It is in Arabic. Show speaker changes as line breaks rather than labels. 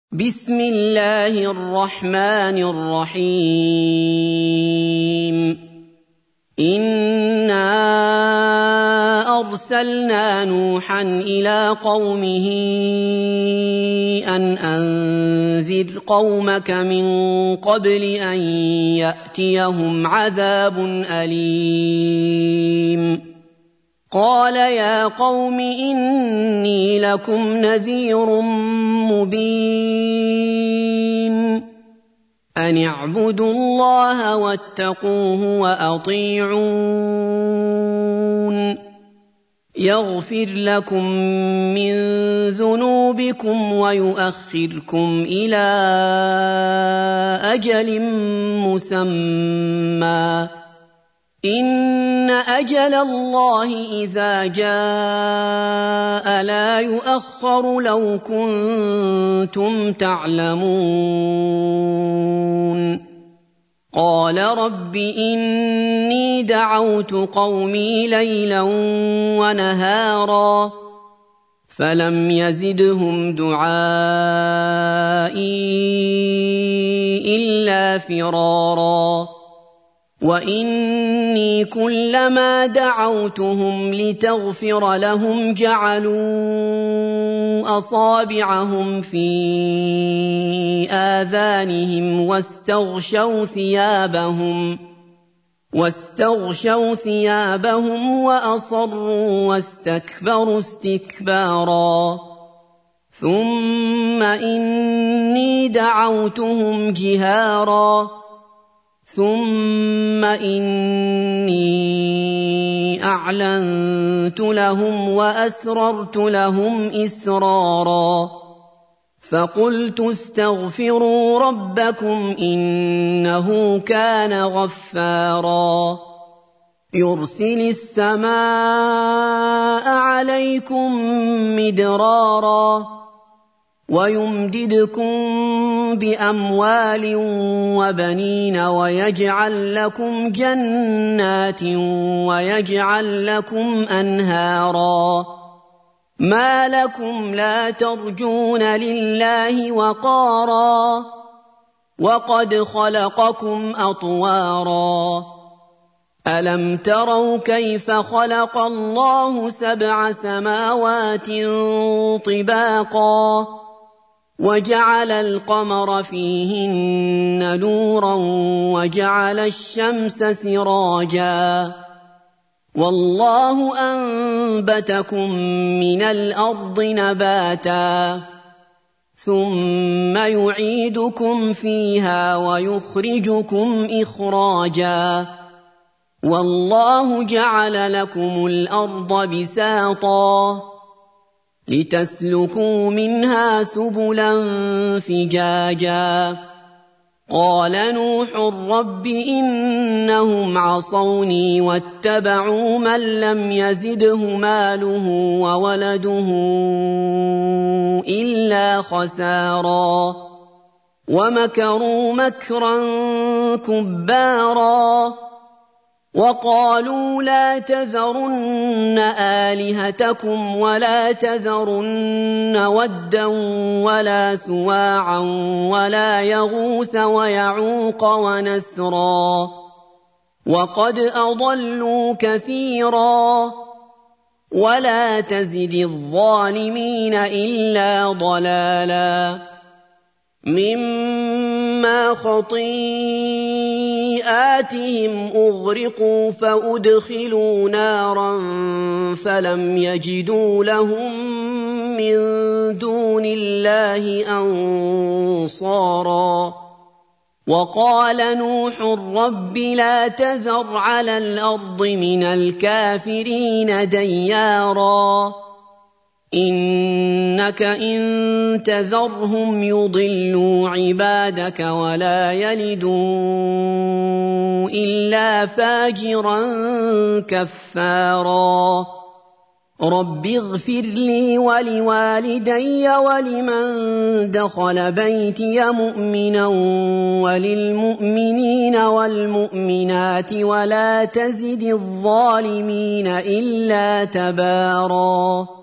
بسم الله الرحمن الرحيم إنا أرسلنا نوحا إلى قومه أن أنذر قومك من قبل أن يأتيهم عذاب أليم قال يا قوم إني لكم نذير مبين أن اعبدوا الله واتقوه وأطيعون يغفر لكم من ذنوبكم ويؤخركم إلى أجل مسمى إن أجل الله إذا جاء لا يؤخر لو كنتم تعلمون قال رب إني دعوت قومي ليلا ونهارا فلم يزدهم دعائي إلا فرارا وإني كلما دعوتهم لتغفر لهم جعلوا أصابعهم في آذانهم واستغشوا ثيابهم وأصروا واستكبروا استكبارا ثم إني دعوتهم جهارا ثم إني أعلنت لهم وأسررت لهم إسرارا فقلت استغفروا ربكم إنه كان غفارا يرسل السماء عليكم مدرارا ويمددكم بأموال وبنين ويجعل لكم جنات ويجعل لكم أنهارا ما لكم لا ترجون لله وقارا وقد خلقكم أطوارا ألم تروا كيف خلق الله 7 سماوات طباقا وجعل القمر فيهن نورا وجعل الشمس سراجا والله أنبتكم من الأرض نباتا ثم يعيدكم فيها ويخرجكم إخراجا والله جعل لكم الأرض بساطا لتسلكوا منها سبلا فجاجا قال نوح رب إنهم عصوني واتبعوا من لم يزده ماله وولده إلا خسارا ومكروا مكرا كبارا وقالوا لا تذرن آلهتكم ولا تذرن ودا ولا سواعا ولا يغوث ويعوق ونسرا وقد أضلوا كثيرا ولا تزد الظالمين إلا ضلالا مما خطيئاتهم أغرقوا فأدخلوا نارا فلم يجدوا لهم من دون الله أنصارا وقال نوح رب لا تذر على الأرض من الكافرين ديارا إنك إن تذرهم يضلوا عبادك ولا يلدوا إلا فاجرا كفارا رب اغفر لي ولوالدي ولمن دخل بيتي مؤمنا وللمؤمنين والمؤمنات ولا تزد الظالمين إلا تبارا